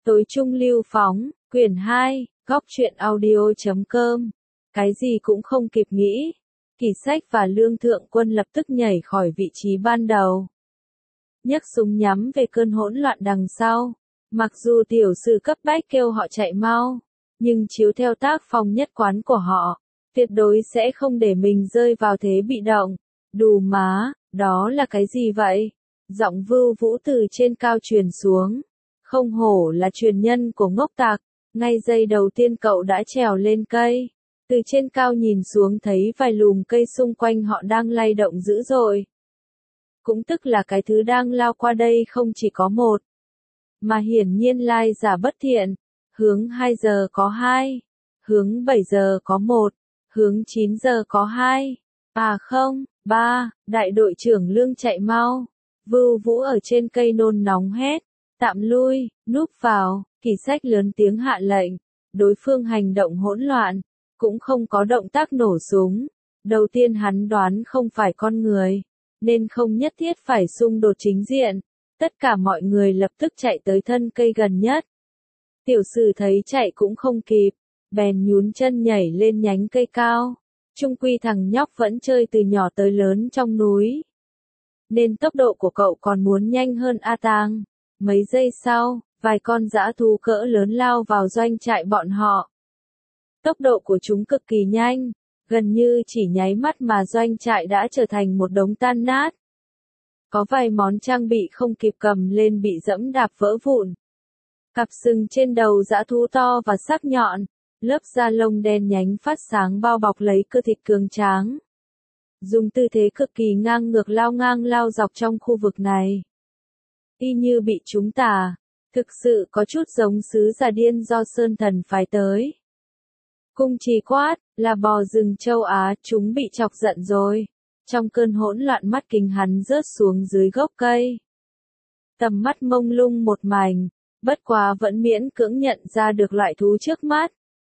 Tối trung lưu phóng, quyển 2, góc truyện audio.com. Cái gì cũng không kịp nghĩ. Kỳ Sách và Lương Thượng Quân lập tức nhảy khỏi vị trí ban đầu. Nhấc súng nhắm về cơn hỗn loạn đằng sau. Mặc dù tiểu sử cấp bách kêu họ chạy mau, nhưng chiếu theo tác phong nhất quán của họ, tuyệt đối sẽ không để mình rơi vào thế bị động. Đù má, đó là cái gì vậy? Giọng Vưu Vũ từ trên cao truyền xuống. Không hổ là truyền nhân của ngốc tặc, ngay giây đầu tiên cậu đã trèo lên cây. Từ trên cao nhìn xuống thấy vài lùm cây xung quanh họ đang lay động dữ dội. Cũng tức là cái thứ đang lao qua đây không chỉ có một, mà hiển nhiên lai giả bất thiện. Hướng 2 giờ có 2, hướng 7 giờ có 1, hướng 9 giờ có 2. À không, 3, đại đội trưởng Lương chạy mau. Vưu Vũ ở trên cây nôn nóng hét. Tạm lui, núp vào. Kỳ Sách lớn tiếng hạ lệnh. Đối phương hành động hỗn loạn, cũng không có động tác nổ súng. Đầu tiên hắn đoán không phải con người, nên không nhất thiết phải xung đột chính diện. Tất cả mọi người lập tức chạy tới thân cây gần nhất. Tiểu sử thấy chạy cũng không kịp, bèn nhún chân nhảy lên nhánh cây cao. Chung quy thằng nhóc vẫn chơi từ nhỏ tới lớn trong núi, nên tốc độ của cậu còn muốn nhanh hơn A Tang. Mấy giây sau, vài con dã thú cỡ lớn lao vào doanh trại bọn họ. Tốc độ của chúng cực kỳ nhanh, gần như chỉ nháy mắt mà doanh trại đã trở thành một đống tan nát. Có vài món trang bị không kịp cầm lên bị dẫm đạp vỡ vụn. Cặp sừng trên đầu dã thú to và sắc nhọn, lớp da lông đen nhánh phát sáng bao bọc lấy cơ thịt cường tráng. Dùng tư thế cực kỳ ngang ngược ngang lao dọc trong khu vực này. Y như bị chúng tà, thực sự có chút giống sứ giả điên do Sơn Thần phái tới. Cung Trì quát, là bò rừng châu Á, chúng bị chọc giận rồi. Trong cơn hỗn loạn mắt kính hắn rớt xuống dưới gốc cây. Tầm mắt mông lung một mảnh, bất quá vẫn miễn cưỡng nhận ra được loại thú trước mắt.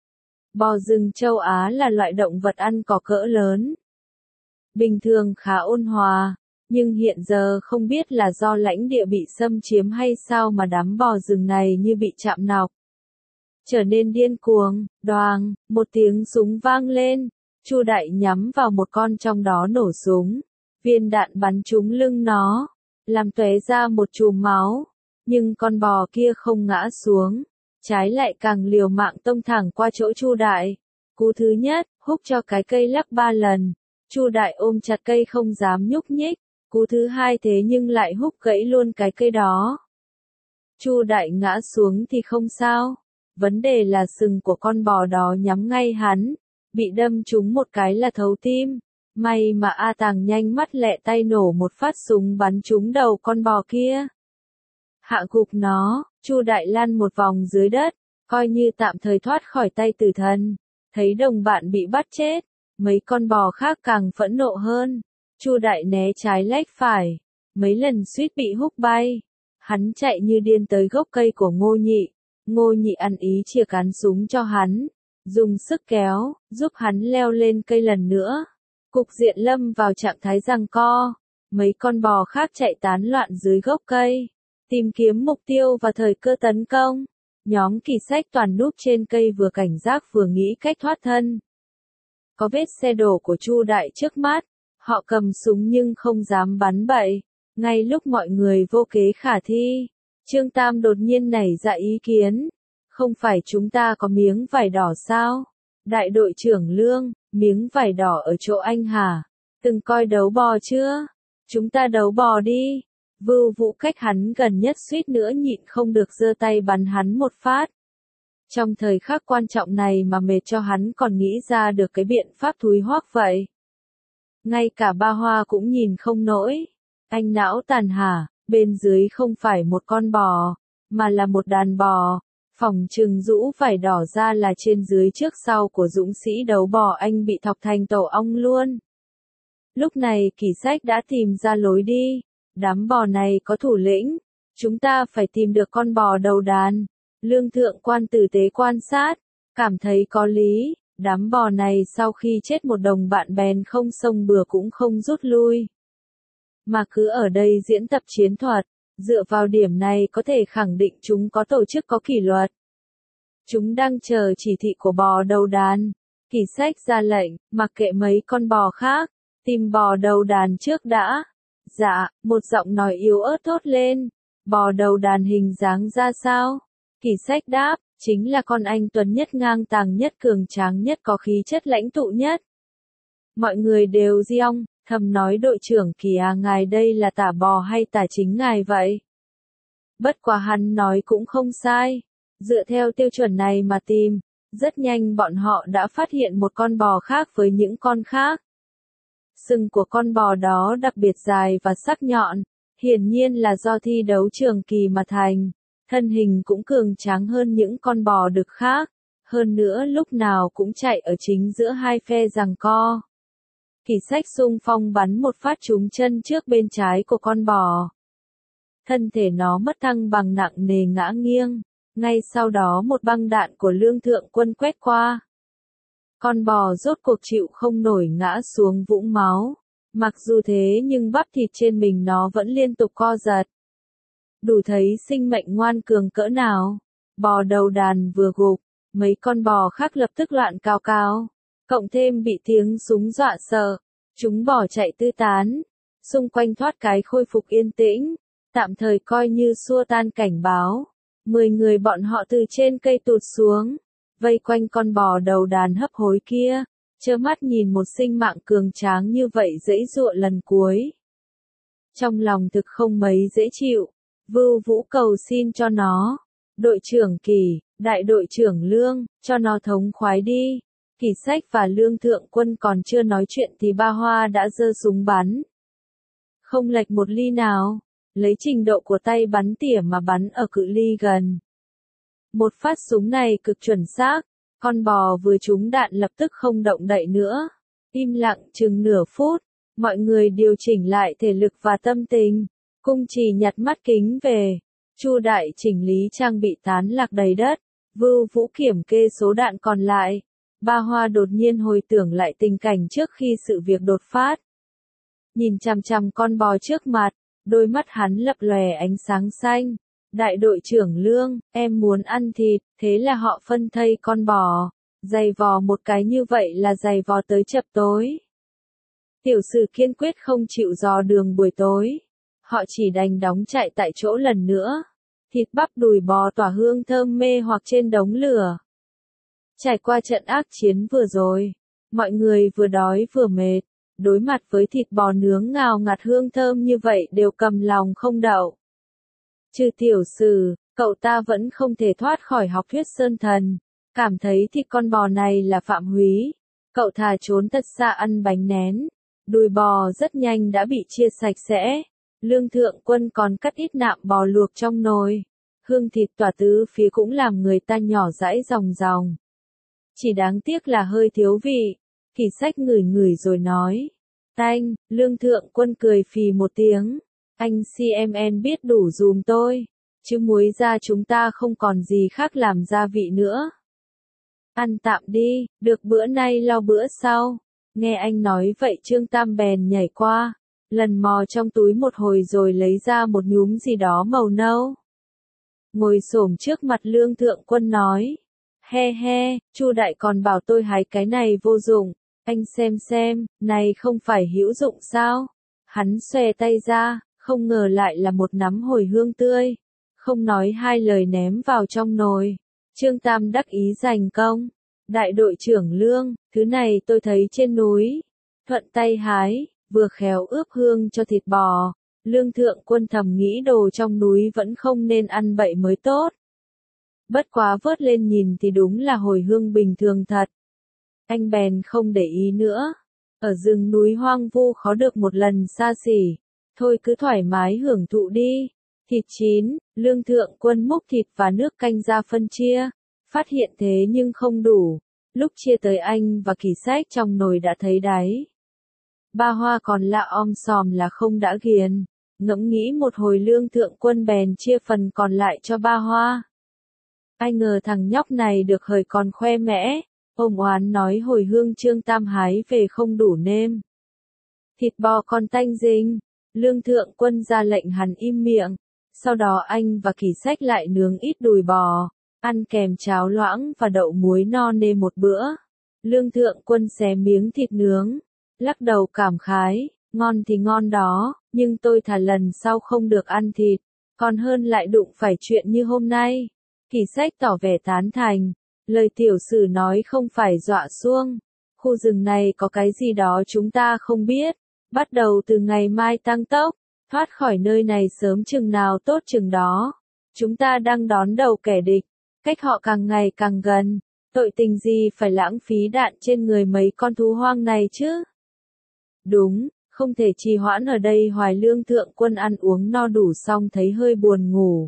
Bò rừng châu Á là loại động vật ăn cỏ cỡ lớn. Bình thường khá ôn hòa, nhưng hiện giờ không biết là do lãnh địa bị xâm chiếm hay sao mà đám bò rừng này như bị chạm nọc. Trở nên điên cuồng, đoàng, một tiếng súng vang lên, Chu Đại nhắm vào một con trong đó nổ súng. Viên đạn bắn trúng lưng nó, làm tóe ra một chùm máu, nhưng con bò kia không ngã xuống, trái lại càng liều mạng tông thẳng qua chỗ Chu Đại. Cú thứ nhất, húc cho cái cây lắc 3 lần. Chu Đại ôm chặt cây không dám nhúc nhích. Cú thứ hai thế nhưng lại húc gãy luôn cái cây đó. Chu Đại ngã xuống thì không sao. Vấn đề là sừng của con bò đó nhắm ngay hắn. Bị đâm trúng một cái là thấu tim. May mà A Tàng nhanh mắt lẹ tay nổ một phát súng bắn trúng đầu con bò kia. Hạ gục nó, Chu Đại lăn một vòng dưới đất, coi như tạm thời thoát khỏi tay tử thần. Thấy đồng bạn bị bắt chết, mấy con bò khác càng phẫn nộ hơn. Chu Đại né trái lách phải, mấy lần suýt bị húc bay. Hắn chạy như điên tới gốc cây của Ngô Nhị. Ngô Nhị ăn ý chia cán súng cho hắn, dùng sức kéo, giúp hắn leo lên cây lần nữa. Cục diện lâm vào trạng thái giằng co. Mấy con bò khác chạy tán loạn dưới gốc cây, tìm kiếm mục tiêu và thời cơ tấn công. Nhóm Kỳ Sách toàn núp trên cây vừa cảnh giác vừa nghĩ cách thoát thân. Có vết xe đổ của Chu Đại trước mắt, họ cầm súng nhưng không dám bắn bậy. Ngay lúc mọi người vô kế khả thi, Trương Tam đột nhiên nảy ra ý kiến. Không phải chúng ta có miếng vải đỏ sao? Đại đội trưởng Lương, miếng vải đỏ ở chỗ anh hả? Từng coi đấu bò chưa? Chúng ta đấu bò đi. Vưu Vũ cách hắn gần nhất suýt nữa nhịn không được giơ tay bắn hắn một phát. Trong thời khắc quan trọng này mà mệt cho hắn còn nghĩ ra được cái biện pháp thúi hoắc vậy. Ngay cả Ba Hoa cũng nhìn không nổi. Anh não tàn hả, bên dưới không phải một con bò, mà là một đàn bò. Phỏng chừng rũ vải đỏ ra là trên dưới trước sau của dũng sĩ đấu bò anh bị thọc thành tổ ong luôn. Lúc này Kỳ Sách đã tìm ra lối đi. Đám bò này có thủ lĩnh, chúng ta phải tìm được con bò đầu đàn. Lương Thượng Quan tử tế quan sát, cảm thấy có lý. Đám bò này sau khi chết một đồng bạn bèn không xông bừa cũng không rút lui, mà cứ ở đây diễn tập chiến thuật. Dựa vào điểm này có thể khẳng định chúng có tổ chức có kỷ luật. Chúng đang chờ chỉ thị của bò đầu đàn. Kỷ Sách ra lệnh, mặc kệ mấy con bò khác, tìm bò đầu đàn trước đã. Dạ, một giọng nói yếu ớt thốt lên. Bò đầu đàn hình dáng ra sao? Kỷ Sách đáp, chính là con anh tuấn nhất, ngang tàng nhất, cường tráng nhất, có khí chất lãnh tụ nhất. Mọi người đều giong, thầm nói đội trưởng Kỷ à, ngài đây là tả bò hay tả chính ngài vậy? Bất quá hắn nói cũng không sai. Dựa theo tiêu chuẩn này mà tìm, rất nhanh bọn họ đã phát hiện một con bò khác với những con khác. Sừng của con bò đó đặc biệt dài và sắc nhọn, hiển nhiên là do thi đấu trường kỳ mà thành. Thân hình cũng cường tráng hơn những con bò đực khác, hơn nữa lúc nào cũng chạy ở chính giữa hai phe giằng co. Kỷ Sách xung phong bắn một phát trúng chân trước bên trái của con bò. Thân thể nó mất thăng bằng, nặng nề ngã nghiêng, ngay sau đó một băng đạn của Lương Thượng Quân quét qua. Con bò rốt cuộc chịu không nổi ngã xuống vũng máu, mặc dù thế nhưng bắp thịt trên mình nó vẫn liên tục co giật. Đủ thấy sinh mệnh ngoan cường cỡ nào. Bò đầu đàn vừa gục, mấy con bò khác lập tức loạn cào cào, cộng thêm bị tiếng súng dọa sợ, chúng bỏ chạy tứ tán, xung quanh thoát cái khôi phục yên tĩnh, tạm thời coi như xua tan cảnh báo. 10 người bọn họ từ trên cây tụt xuống, vây quanh con bò đầu đàn hấp hối kia, trơ mắt nhìn một sinh mạng cường tráng như vậy giãy giụa lần cuối. Trong lòng thực không mấy dễ chịu, Vưu Vũ cầu xin cho nó. Đội trưởng Kỷ, đại đội trưởng Lương, cho nó thống khoái đi. Kỷ Sách và Lương Thượng Quân còn chưa nói chuyện thì Ba Hoa đã giơ súng bắn. Không lệch một ly nào, lấy trình độ của tay bắn tỉa mà bắn ở cự ly gần. Một phát súng này cực chuẩn xác, con bò vừa trúng đạn lập tức không động đậy nữa. Im lặng chừng nửa phút, mọi người điều chỉnh lại thể lực và tâm tình. Cung Trì nhặt mắt kính về, Chu Đại chỉnh lý trang bị tán lạc đầy đất, Vưu Vũ kiểm kê số đạn còn lại. Ba Hoa đột nhiên hồi tưởng lại tình cảnh trước khi sự việc đột phát. Nhìn chằm chằm con bò trước mặt, đôi mắt hắn lập lòe ánh sáng xanh. Đại đội trưởng Lương, em muốn ăn thịt, thế là họ phân thây con bò. Giày vò một cái như vậy là giày vò tới chập tối. Tiểu sử kiên quyết không chịu dò đường buổi tối. Họ chỉ đành đóng chạy tại chỗ lần nữa. Thịt bắp đùi bò tỏa hương thơm mê hoặc trên đống lửa. Trải qua trận ác chiến vừa rồi, mọi người vừa đói vừa mệt, đối mặt với thịt bò nướng ngào ngạt hương thơm như vậy đều cầm lòng không đậu. Trừ tiểu sử, cậu ta vẫn không thể thoát khỏi học thuyết sơn thần, cảm thấy thịt con bò này là phạm húy. Cậu thà trốn thật xa ăn bánh nén, đùi bò rất nhanh đã bị chia sạch sẽ. Lương Thượng Quân còn cắt ít nạm bò luộc trong nồi. Hương thịt tỏa tứ phía cũng làm người ta nhỏ dãi ròng ròng. Chỉ đáng tiếc là hơi thiếu vị. Kỷ Sách ngửi ngửi rồi nói. Tanh, Lương Thượng Quân cười phì một tiếng. Anh CMN biết đủ dùm tôi. Chứ muối ra chúng ta không còn gì khác làm gia vị nữa. Ăn tạm đi, được bữa nay lo bữa sau. Nghe anh nói vậy Trương Tam bèn nhảy qua. Lần mò trong túi một hồi rồi lấy ra một nhúm gì đó màu nâu. Ngồi xổm trước mặt Lương Thượng Quân nói. He he, Chu Đại còn bảo tôi hái cái này vô dụng. Anh xem, này không phải hữu dụng sao? Hắn xòe tay ra, không ngờ lại là một nắm hồi hương tươi. Không nói hai lời ném vào trong nồi. Trương Tam đắc ý giành công. Đại đội trưởng Lương, thứ này tôi thấy trên núi. Thuận tay hái. Vừa khéo ướp hương cho thịt bò, Lương Thượng Quân thầm nghĩ đồ trong núi vẫn không nên ăn bậy mới tốt. Bất quá vớt lên nhìn thì đúng là hồi hương bình thường thật. Anh bèn không để ý nữa. Ở rừng núi hoang vu khó được một lần xa xỉ. Thôi cứ thoải mái hưởng thụ đi. Thịt chín, Lương Thượng Quân múc thịt và nước canh ra phân chia. Phát hiện thế nhưng không đủ. Lúc chia tới anh và Kỷ Sách trong nồi đã thấy đáy. Ba Hoa còn lạ om sòm là không đã ghiền. Ngẫm nghĩ một hồi Lương Thượng Quân bèn chia phần còn lại cho Ba Hoa. Ai ngờ thằng nhóc này được hời còn khoe mẽ. Ông oán nói hồi hương Trương Tam hái về không đủ nêm. Thịt bò còn tanh dinh. Lương Thượng Quân ra lệnh hắn im miệng. Sau đó anh và Kỳ Sách lại nướng ít đùi bò, ăn kèm cháo loãng và đậu muối no nê một bữa. Lương Thượng Quân xé miếng thịt nướng, lắc đầu cảm khái, ngon thì ngon đó, nhưng tôi thà lần sau không được ăn thịt, còn hơn lại đụng phải chuyện như hôm nay. Kỳ Sách tỏ vẻ tán thành, lời tiểu sử nói không phải dọa xuông. Khu rừng này có cái gì đó chúng ta không biết, bắt đầu từ ngày mai tăng tốc, thoát khỏi nơi này sớm chừng nào tốt chừng đó. Chúng ta đang đón đầu kẻ địch, cách họ càng ngày càng gần, tội tình gì phải lãng phí đạn trên người mấy con thú hoang này chứ? Đúng, không thể trì hoãn ở đây hoài. Lương Thượng Quân ăn uống no đủ xong thấy hơi buồn ngủ.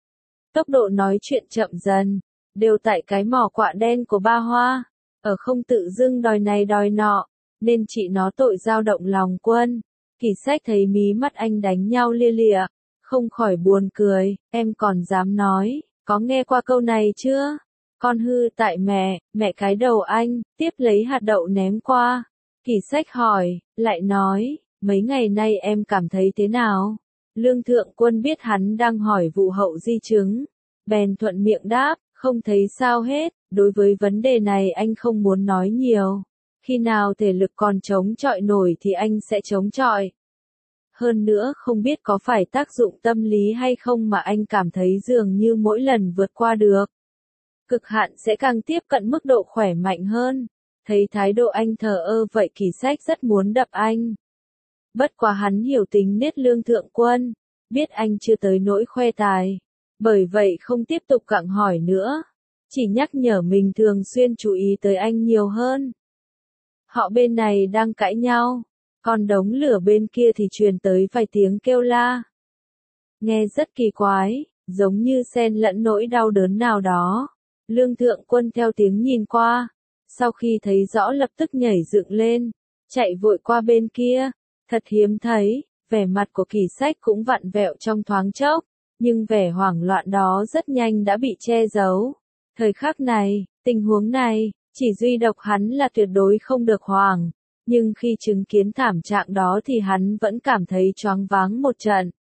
Tốc độ nói chuyện chậm dần, đều tại cái mỏ quạ đen của Ba Hoa, ở không tự dưng đòi này đòi nọ, nên chị nó tội dao động lòng Quân. Kỳ Sách thấy mí mắt anh đánh nhau lia lịa, không khỏi buồn cười, em còn dám nói, có nghe qua câu này chưa? Con hư tại mẹ cái đầu anh, tiếp lấy hạt đậu ném qua. Kỳ Sách hỏi, lại nói, mấy ngày nay em cảm thấy thế nào? Lương Thượng Quân biết hắn đang hỏi vụ hậu di chứng, bèn thuận miệng đáp, không thấy sao hết, đối với vấn đề này anh không muốn nói nhiều. Khi nào thể lực còn chống chọi nổi thì anh sẽ chống chọi. Hơn nữa không biết có phải tác dụng tâm lý hay không mà anh cảm thấy dường như mỗi lần vượt qua được cực hạn sẽ càng tiếp cận mức độ khỏe mạnh hơn. Thấy thái độ anh thờ ơ vậy Kỳ Sách rất muốn đập anh. Bất quá hắn hiểu tính nết Lương Thượng Quân, biết anh chưa tới nỗi khoe tài, bởi vậy không tiếp tục gặng hỏi nữa, chỉ nhắc nhở mình thường xuyên chú ý tới anh nhiều hơn. Họ bên này đang cãi nhau, còn đống lửa bên kia thì truyền tới vài tiếng kêu la. Nghe rất kỳ quái, giống như xen lẫn nỗi đau đớn nào đó. Lương Thượng Quân theo tiếng nhìn qua, sau khi thấy rõ lập tức nhảy dựng lên, chạy vội qua bên kia. Thật hiếm thấy, vẻ mặt của Kỳ Sách cũng vặn vẹo trong thoáng chốc, nhưng vẻ hoảng loạn đó rất nhanh đã bị che giấu. Thời khắc này, tình huống này, chỉ duy độc hắn là tuyệt đối không được hoảng, nhưng khi chứng kiến thảm trạng đó thì hắn vẫn cảm thấy choáng váng một trận.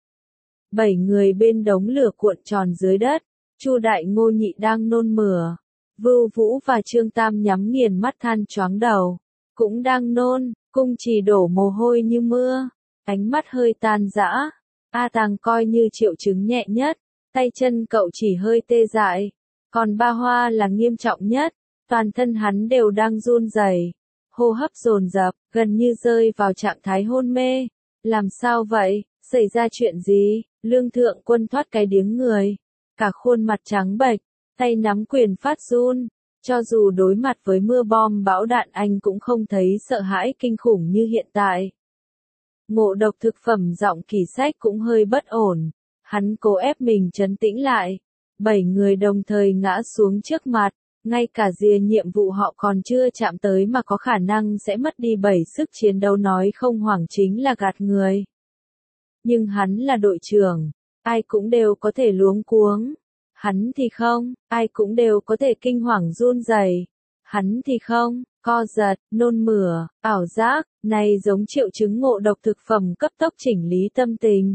7 người bên đống lửa cuộn tròn dưới đất, Chu Đại Ngô Nhị đang nôn mửa, Vưu Vũ và Trương Tam nhắm nghiền mắt than choáng đầu, cũng đang nôn, Cung Trì đổ mồ hôi như mưa, ánh mắt hơi tan rã. A Tàng coi như triệu chứng nhẹ nhất, tay chân cậu chỉ hơi tê dại, còn Ba Hoa là nghiêm trọng nhất, toàn thân hắn đều đang run rẩy, hô hấp dồn dập, gần như rơi vào trạng thái hôn mê. Làm sao vậy? Xảy ra chuyện gì? Lương Thượng Quân thoát cái điếng người, cả khuôn mặt trắng bệch, tay nắm quyền phát run. Cho dù đối mặt với mưa bom bão đạn anh cũng không thấy sợ hãi kinh khủng như hiện tại. Ngộ độc thực phẩm. Giọng Kỳ Sách cũng hơi bất ổn, hắn cố ép mình trấn tĩnh lại. 7 người đồng thời ngã xuống trước mặt, ngay cả rìa nhiệm vụ họ còn chưa chạm tới mà có khả năng sẽ mất đi 7 sức chiến đấu, nói không hoảng chính là gạt người. Nhưng hắn là đội trưởng, ai cũng đều có thể luống cuống. Hắn thì không, ai cũng đều có thể kinh hoàng run rẩy. Hắn thì không, co giật, nôn mửa, ảo giác, này giống triệu chứng ngộ độc thực phẩm cấp tốc chỉnh lý tâm tình.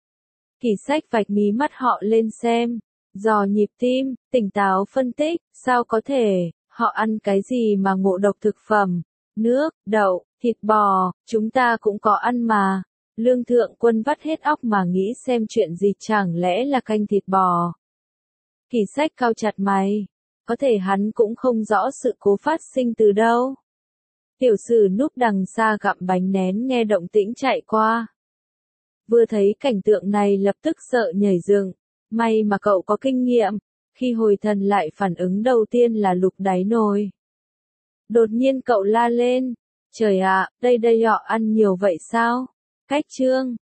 Kỳ Sách vạch mí mắt họ lên xem, dò nhịp tim, tỉnh táo phân tích, sao có thể, họ ăn cái gì mà ngộ độc thực phẩm, nước, đậu, thịt bò, chúng ta cũng có ăn mà. Lương Thượng Quân vắt hết óc mà nghĩ xem chuyện gì, chẳng lẽ là canh thịt bò. Kỳ Sách cau chặt mày, có thể hắn cũng không rõ sự cố phát sinh từ đâu. Tiểu sử núp đằng xa gặm bánh nén nghe động tĩnh chạy qua. Vừa thấy cảnh tượng này lập tức sợ nhảy dựng, may mà cậu có kinh nghiệm, khi hồi thần lại phản ứng đầu tiên là lục đáy nồi. Đột nhiên cậu la lên, trời ạ, đây họ ăn nhiều vậy sao? Cách trương,